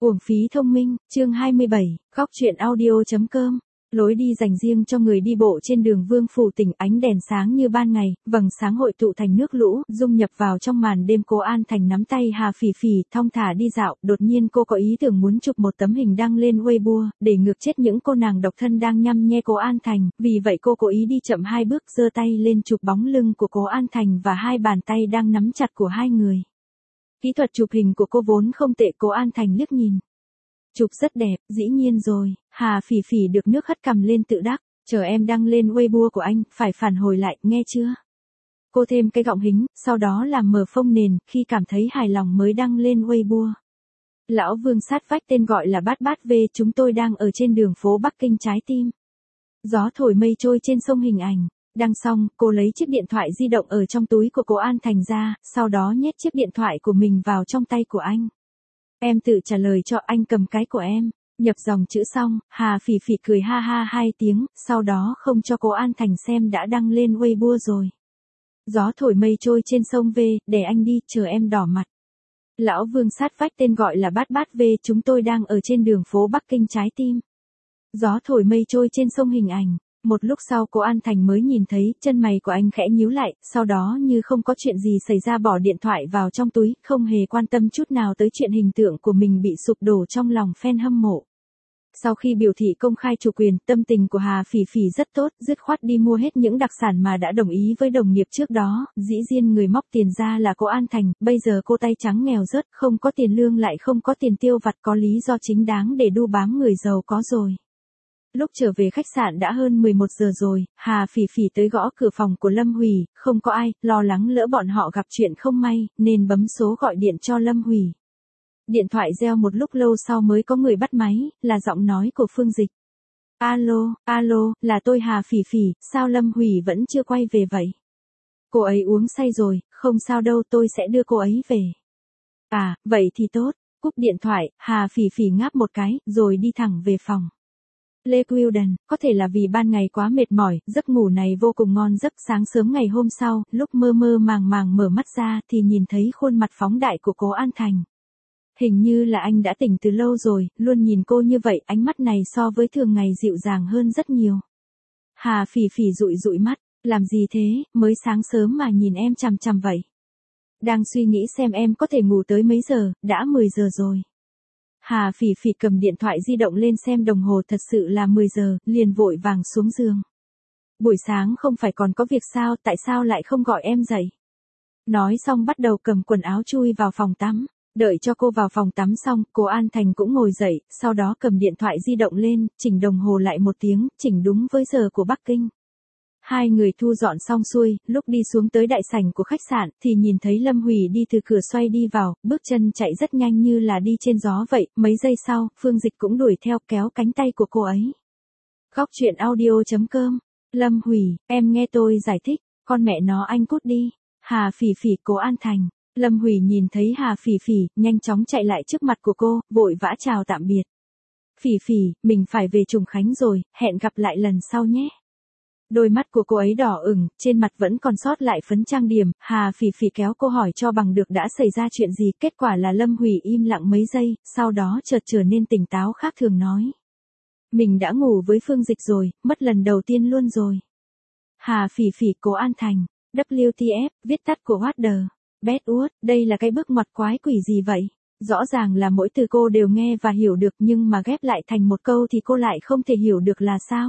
Uổng phí thông minh, chương 27, góc truyện audio.com. Lối đi dành riêng cho người đi bộ trên đường Vương Phủ Tỉnh, ánh đèn sáng như ban ngày, vầng sáng hội tụ thành nước lũ, dung nhập vào trong màn đêm. Cố An Thành nắm tay Hà Phỉ Phỉ, thong thả đi dạo, đột nhiên cô có ý tưởng muốn chụp một tấm hình đăng lên Weibo, để ngược chết những cô nàng độc thân đang nhăm nhe Cố An Thành, vì vậy cô cố ý đi chậm 2 bước, giơ tay lên chụp bóng lưng của Cố An Thành và 2 bàn tay đang nắm chặt của hai người. Kỹ thuật chụp hình của cô vốn không tệ, Cố An Thành liếc nhìn. Chụp rất đẹp, dĩ nhiên rồi. Hà Phỉ Phỉ được nước hất cằm lên tự đắc, chờ em đăng lên Weibo của anh, phải phản hồi lại, nghe chưa? Cô thêm cái gọng hính, sau đó làm mờ phông nền, khi cảm thấy hài lòng mới đăng lên Weibo. Lão Vương sát vách, tên gọi là Bát Bát V, chúng tôi đang ở trên đường phố Bắc Kinh trái tim. Gió thổi mây trôi trên sông, hình ảnh. Đăng xong, cô lấy chiếc điện thoại di động ở trong túi của Cố An Thành ra, sau đó nhét chiếc điện thoại của mình vào trong tay của anh. Em tự trả lời cho anh, cầm cái của em. Nhập dòng chữ xong, Hà Phỉ Phỉ cười ha ha 2 tiếng, sau đó không cho Cố An Thành xem đã đăng lên Weibo rồi. Gió thổi mây trôi trên sông V, để anh đi, chờ em đỏ mặt. Lão Vương sát vách, tên gọi là Bát Bát V, chúng tôi đang ở trên đường phố Bắc Kinh trái tim. Gió thổi mây trôi trên sông, hình ảnh. Một lúc sau Cố An Thành mới nhìn thấy, chân mày của anh khẽ nhíu lại, sau đó như không có chuyện gì xảy ra bỏ điện thoại vào trong túi, không hề quan tâm chút nào tới chuyện hình tượng của mình bị sụp đổ trong lòng fan hâm mộ. Sau khi biểu thị công khai chủ quyền, tâm tình của Hà Phỉ Phỉ rất tốt, dứt khoát đi mua hết những đặc sản mà đã đồng ý với đồng nghiệp trước đó, dĩ nhiên người móc tiền ra là Cố An Thành, bây giờ cô tay trắng nghèo rớt, không có tiền lương lại không có tiền tiêu vặt, có lý do chính đáng để đu bám người giàu có rồi. Lúc trở về khách sạn đã hơn 11 giờ rồi, Hà Phỉ Phỉ tới gõ cửa phòng của Lâm Hủy, không có ai, lo lắng lỡ bọn họ gặp chuyện không may, nên bấm số gọi điện cho Lâm Hủy. Điện thoại reo một lúc lâu sau mới có người bắt máy, là giọng nói của Phương Dịch. Alo, là tôi Hà Phỉ Phỉ, sao Lâm Hủy vẫn chưa quay về vậy? Cô ấy uống say rồi, không sao đâu, tôi sẽ đưa cô ấy về. À, vậy thì tốt. Cúp điện thoại, Hà Phỉ Phỉ ngáp một cái, rồi đi thẳng về phòng. Lê Quilden, có thể là vì ban ngày quá mệt mỏi, giấc ngủ này vô cùng ngon giấc. Sáng sớm ngày hôm sau, lúc mơ mơ màng màng mở mắt ra thì nhìn thấy khuôn mặt phóng đại của Cố An Thành. Hình như là anh đã tỉnh từ lâu rồi, luôn nhìn cô như vậy, ánh mắt này so với thường ngày dịu dàng hơn rất nhiều. Hà Phỉ Phỉ dụi mắt, làm gì thế, mới sáng sớm mà nhìn em chằm chằm vậy. Đang suy nghĩ xem em có thể ngủ tới mấy giờ, đã 10 giờ rồi. Hà Phỉ Phỉ cầm điện thoại di động lên xem đồng hồ, thật sự là 10 giờ, liền vội vàng xuống giường. Buổi sáng không phải còn có việc sao, tại sao lại không gọi em dậy? Nói xong bắt đầu cầm quần áo chui vào phòng tắm. Đợi cho cô vào phòng tắm xong, Cố An Thành cũng ngồi dậy, sau đó cầm điện thoại di động lên, chỉnh đồng hồ lại 1 tiếng, chỉnh đúng với giờ của Bắc Kinh. Hai người thu dọn xong xuôi, lúc đi xuống tới đại sảnh của khách sạn, thì nhìn thấy Lâm Hủy đi từ cửa xoay đi vào, bước chân chạy rất nhanh như là đi trên gió vậy, mấy giây sau, Phương Dịch cũng đuổi theo kéo cánh tay của cô ấy. Góc truyện audio.com. Lâm Hủy, em nghe tôi giải thích, con mẹ nó anh cút đi. Hà Phỉ Phỉ, Cố An Thành. Lâm Hủy nhìn thấy Hà Phỉ Phỉ, nhanh chóng chạy lại trước mặt của cô, vội vã chào tạm biệt. Phỉ Phỉ, mình phải về Trùng Khánh rồi, hẹn gặp lại lần sau nhé. Đôi mắt của cô ấy đỏ ửng, trên mặt vẫn còn sót lại phấn trang điểm, Hà Phỉ Phỉ kéo cô hỏi cho bằng được đã xảy ra chuyện gì, kết quả là Lâm Hủy im lặng mấy giây, sau đó chợt trở nên tỉnh táo khác thường nói. Mình đã ngủ với Phương Dịch rồi, mất lần đầu tiên luôn rồi. Hà Phỉ Phỉ, Cố An Thành. WTF, viết tắt của What the Bad Word, đây là cái bước ngoặt quái quỷ gì vậy? Rõ ràng là mỗi từ cô đều nghe và hiểu được, nhưng mà ghép lại thành một câu thì cô lại không thể hiểu được là sao?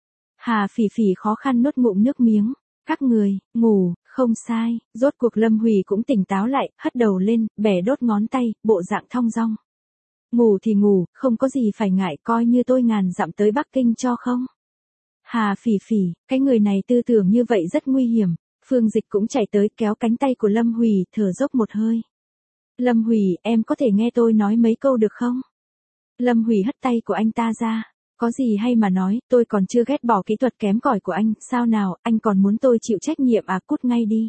Hà Phỉ Phỉ khó khăn nuốt ngụm nước miếng. Các người, ngủ, không sai. Rốt cuộc Lâm Hủy cũng tỉnh táo lại, hất đầu lên, bẻ đốt ngón tay, bộ dạng thong dong. Ngủ thì ngủ, không có gì phải ngại, coi như tôi ngàn dặm tới Bắc Kinh cho không? Hà Phỉ Phỉ, cái người này tư tưởng như vậy rất nguy hiểm. Phương Dịch cũng chạy tới kéo cánh tay của Lâm Hủy, thở dốc một hơi. Lâm Hủy, em có thể nghe tôi nói mấy câu được không? Lâm Hủy hất tay của anh ta ra. Có gì hay mà nói, tôi còn chưa ghét bỏ kỹ thuật kém cỏi của anh, sao nào, anh còn muốn tôi chịu trách nhiệm à, cút ngay đi.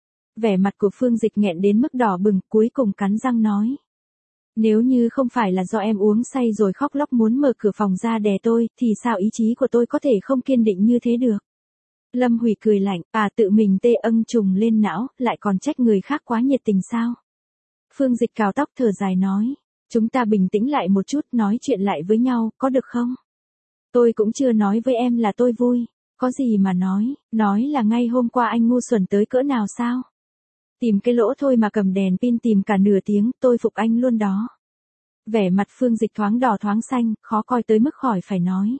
Vẻ mặt của Phương Dịch nghẹn đến mức đỏ bừng, cuối cùng cắn răng nói. Nếu như không phải là do em uống say rồi khóc lóc muốn mở cửa phòng ra đè tôi, thì sao ý chí của tôi có thể không kiên định như thế được? Lâm Hủy cười lạnh, tự mình tê âng trùng lên não, lại còn trách người khác quá nhiệt tình sao? Phương Dịch cào tóc thở dài nói, Chúng ta bình tĩnh lại một chút, nói chuyện lại với nhau, có được không? Tôi cũng chưa nói với em là tôi vui. Có gì mà nói là ngay hôm qua anh ngu xuẩn tới cỡ nào sao? Tìm cái lỗ thôi mà cầm đèn pin tìm cả nửa tiếng, tôi phục anh luôn đó. Vẻ mặt Phương Dịch thoáng đỏ thoáng xanh, khó coi tới mức khỏi phải nói.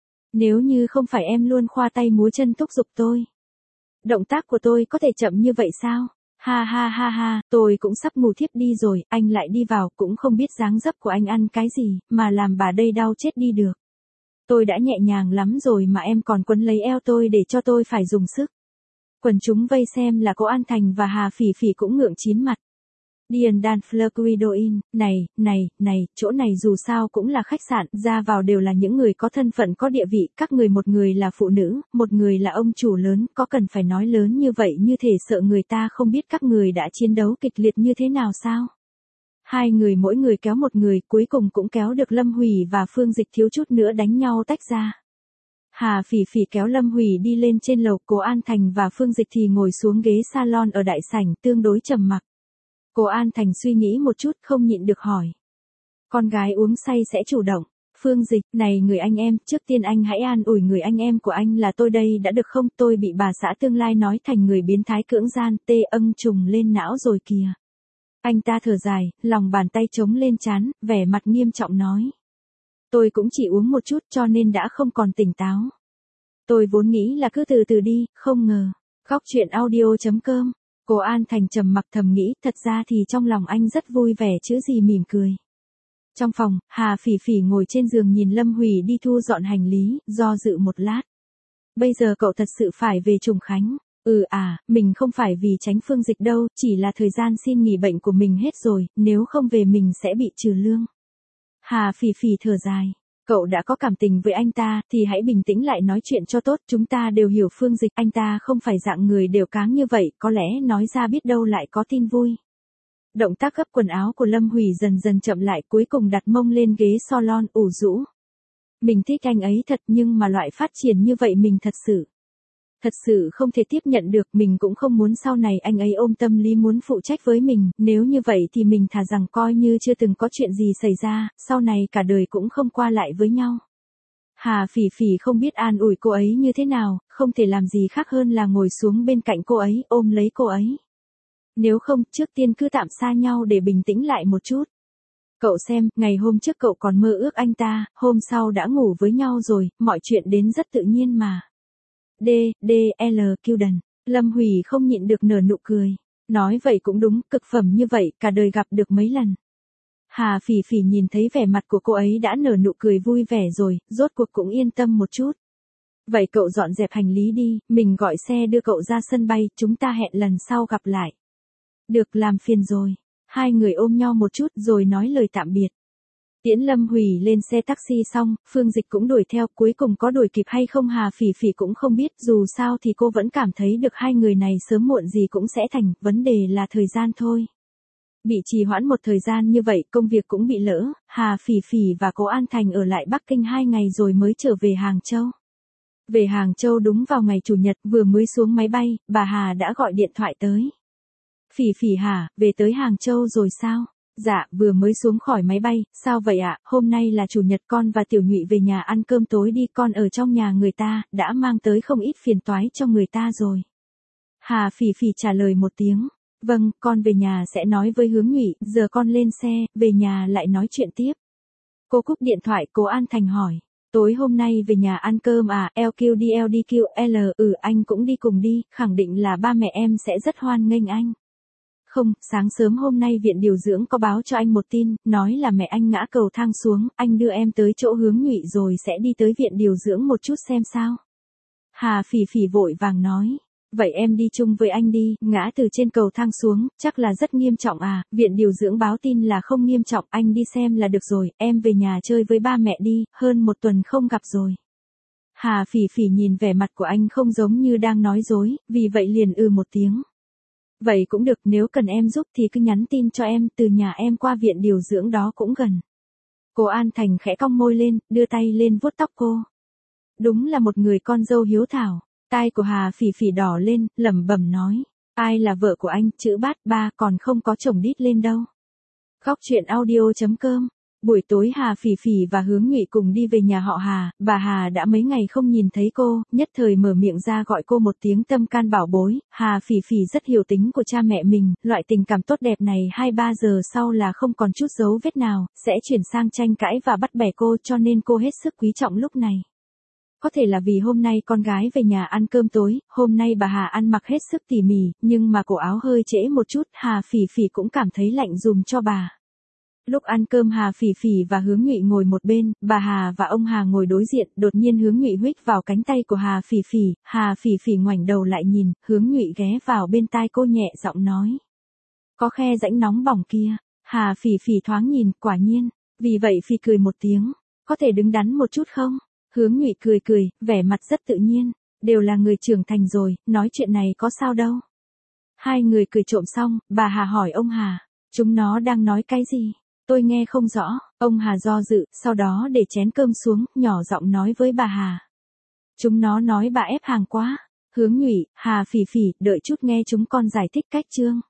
Nếu như không phải em luôn khoa tay múa chân thúc giục tôi. Động tác của tôi có thể chậm như vậy sao? Ha ha ha ha, tôi cũng sắp ngủ thiếp đi rồi, anh lại đi vào, cũng không biết dáng dấp của anh ăn cái gì, mà làm bà đây đau chết đi được. Tôi đã nhẹ nhàng lắm rồi mà em còn quấn lấy eo tôi để cho tôi phải dùng sức. Quần chúng vây xem là cô An Thành và Hà Phỉ Phỉ cũng ngượng chín mặt. Điền Đan Fleur, này, chỗ này dù sao cũng là khách sạn, ra vào đều là những người có thân phận có địa vị, các người một người là phụ nữ, một người là ông chủ lớn, có cần phải nói lớn như vậy như thể sợ người ta không biết các người đã chiến đấu kịch liệt như thế nào sao? Hai người mỗi người kéo một người, cuối cùng cũng kéo được Lâm Hủy và Phương Dịch thiếu chút nữa đánh nhau tách ra. Hà Phỉ Phỉ kéo Lâm Hủy đi lên trên lầu, cô An Thành và Phương Dịch thì ngồi xuống ghế salon ở đại sảnh, tương đối trầm mặc. Cô An Thành suy nghĩ một chút không nhịn được hỏi. Con gái uống say sẽ chủ động. Phương Dịch, này người anh em, trước tiên anh hãy an ủi người anh em của anh là tôi đây đã được không, tôi bị bà xã tương lai nói thành người biến thái cưỡng gian, tê âng trùng lên não rồi kìa. Anh ta thở dài, lòng bàn tay chống lên trán, vẻ mặt nghiêm trọng nói. Tôi cũng chỉ uống một chút cho nên đã không còn tỉnh táo. Tôi vốn nghĩ là cứ từ từ đi, không ngờ. Góc chuyện audio.com. Cô An Thành trầm mặc thầm nghĩ, thật ra thì trong lòng anh rất vui vẻ chứ gì mỉm cười. Trong phòng, Hà Phỉ Phỉ ngồi trên giường nhìn Lâm Hủy đi thu dọn hành lý, do dự một lát. Bây giờ cậu thật sự phải về Trùng Khánh. Mình không phải vì tránh Phương Dịch đâu, chỉ là thời gian xin nghỉ bệnh của mình hết rồi, nếu không về mình sẽ bị trừ lương. Hà Phỉ Phỉ thở dài. Cậu đã có cảm tình với anh ta, thì hãy bình tĩnh lại nói chuyện cho tốt, chúng ta đều hiểu Phương Dịch, anh ta không phải dạng người đều cáng như vậy, có lẽ nói ra biết đâu lại có tin vui. Động tác gấp quần áo của Lâm Hủy dần dần chậm lại, cuối cùng đặt mông lên ghế salon ủ rũ. Mình thích anh ấy thật, nhưng mà loại phát triển như vậy mình thật sự không thể tiếp nhận được, mình cũng không muốn sau này anh ấy ôm tâm lý muốn phụ trách với mình, nếu như vậy thì mình thà rằng coi như chưa từng có chuyện gì xảy ra, sau này cả đời cũng không qua lại với nhau. Hà Phỉ Phỉ không biết an ủi cô ấy như thế nào, không thể làm gì khác hơn là ngồi xuống bên cạnh cô ấy, ôm lấy cô ấy. Nếu không, trước tiên cứ tạm xa nhau để bình tĩnh lại một chút. Cậu xem, ngày hôm trước cậu còn mơ ước anh ta, hôm sau đã ngủ với nhau rồi, mọi chuyện đến rất tự nhiên mà. Q Lâm Hủy không nhịn được nở nụ cười. Nói vậy cũng đúng, cực phẩm như vậy, cả đời gặp được mấy lần. Hà Phỉ Phỉ nhìn thấy vẻ mặt của cô ấy đã nở nụ cười vui vẻ rồi, rốt cuộc cũng yên tâm một chút. Vậy cậu dọn dẹp hành lý đi, mình gọi xe đưa cậu ra sân bay, chúng ta hẹn lần sau gặp lại. Được, làm phiền rồi. Hai người ôm nhau một chút rồi nói lời tạm biệt. Tiễn Lâm Hủy lên xe taxi xong, Phương Dịch cũng đuổi theo, cuối cùng có đuổi kịp hay không Hà Phỉ Phỉ cũng không biết, dù sao thì cô vẫn cảm thấy được hai người này sớm muộn gì cũng sẽ thành, vấn đề là thời gian thôi. Bị trì hoãn một thời gian như vậy, công việc cũng bị lỡ, Hà Phỉ Phỉ và cô An Thành ở lại Bắc Kinh 2 ngày rồi mới trở về Hàng Châu. Về Hàng Châu đúng vào ngày Chủ nhật, vừa mới xuống máy bay, bà Hà đã gọi điện thoại tới. Phỉ Phỉ hả, về tới Hàng Châu rồi sao? Dạ, vừa mới xuống khỏi máy bay, sao vậy ạ? Hôm nay là Chủ nhật, con và Tiểu Nhụy về nhà ăn cơm tối đi, con ở trong nhà người ta, đã mang tới không ít phiền toái cho người ta rồi. Hà Phỉ Phỉ trả lời một tiếng. Vâng, con về nhà sẽ nói với Hướng Nhụy, giờ con lên xe, về nhà lại nói chuyện tiếp. Cô cúp điện thoại, cô An Thành hỏi. Tối hôm nay về nhà ăn cơm à, LQDLDQL, anh cũng đi cùng đi, khẳng định là ba mẹ em sẽ rất hoan nghênh anh. Không, sáng sớm hôm nay viện điều dưỡng có báo cho anh một tin, nói là mẹ anh ngã cầu thang xuống, anh đưa em tới chỗ Hướng Nhụy rồi sẽ đi tới viện điều dưỡng một chút xem sao. Hà Phỉ Phỉ vội vàng nói. Vậy em đi chung với anh đi, ngã từ trên cầu thang xuống, chắc là rất nghiêm trọng à, viện điều dưỡng báo tin là không nghiêm trọng, anh đi xem là được rồi, em về nhà chơi với ba mẹ đi, hơn một tuần không gặp rồi. Hà Phỉ Phỉ nhìn vẻ mặt của anh không giống như đang nói dối, vì vậy liền một tiếng. Vậy cũng được, nếu cần em giúp thì cứ nhắn tin cho em, từ nhà em qua viện điều dưỡng đó cũng gần. Cô An Thành khẽ cong môi lên, đưa tay lên vuốt tóc cô. Đúng là một người con dâu hiếu thảo. Tai của Hà Phỉ Phỉ đỏ lên, lẩm bẩm nói. Ai là vợ của anh, chữ bát ba còn không có chồng đít lên đâu. Khóc chuyện audio.com. Buổi tối Hà Phỉ Phỉ và Hướng Nhụy cùng đi về nhà họ Hà, bà Hà đã mấy ngày không nhìn thấy cô, nhất thời mở miệng ra gọi cô một tiếng tâm can bảo bối. Hà Phỉ Phỉ rất hiểu tính của cha mẹ mình, loại tình cảm tốt đẹp này 2-3 giờ sau là không còn chút dấu vết nào, sẽ chuyển sang tranh cãi và bắt bẻ cô, cho nên cô hết sức quý trọng lúc này. Có thể là vì hôm nay con gái về nhà ăn cơm tối, hôm nay bà Hà ăn mặc hết sức tỉ mỉ, nhưng mà cổ áo hơi trễ một chút, Hà Phỉ Phỉ cũng cảm thấy lạnh dùm cho bà. Lúc ăn cơm Hà Phỉ Phỉ và Hướng Nhụy ngồi một bên, bà Hà và ông Hà ngồi đối diện, đột nhiên Hướng Nhụy huých vào cánh tay của Hà Phỉ Phỉ ngoảnh đầu lại nhìn, Hướng Nhụy ghé vào bên tai cô nhẹ giọng nói. Có khe rãnh nóng bỏng kia, Hà Phỉ Phỉ thoáng nhìn, quả nhiên, vì vậy Phỉ cười một tiếng, có thể đứng đắn một chút không? Hướng Nhụy cười, vẻ mặt rất tự nhiên, đều là người trưởng thành rồi, nói chuyện này có sao đâu. Hai người cười trộm xong, bà Hà hỏi ông Hà, chúng nó đang nói cái gì? Tôi nghe không rõ, ông Hà do dự, sau đó để chén cơm xuống, nhỏ giọng nói với bà Hà. Chúng nó nói bà ép hàng quá. Hướng Nhụy, Hà Phỉ Phỉ, đợi chút nghe chúng con giải thích cách chương.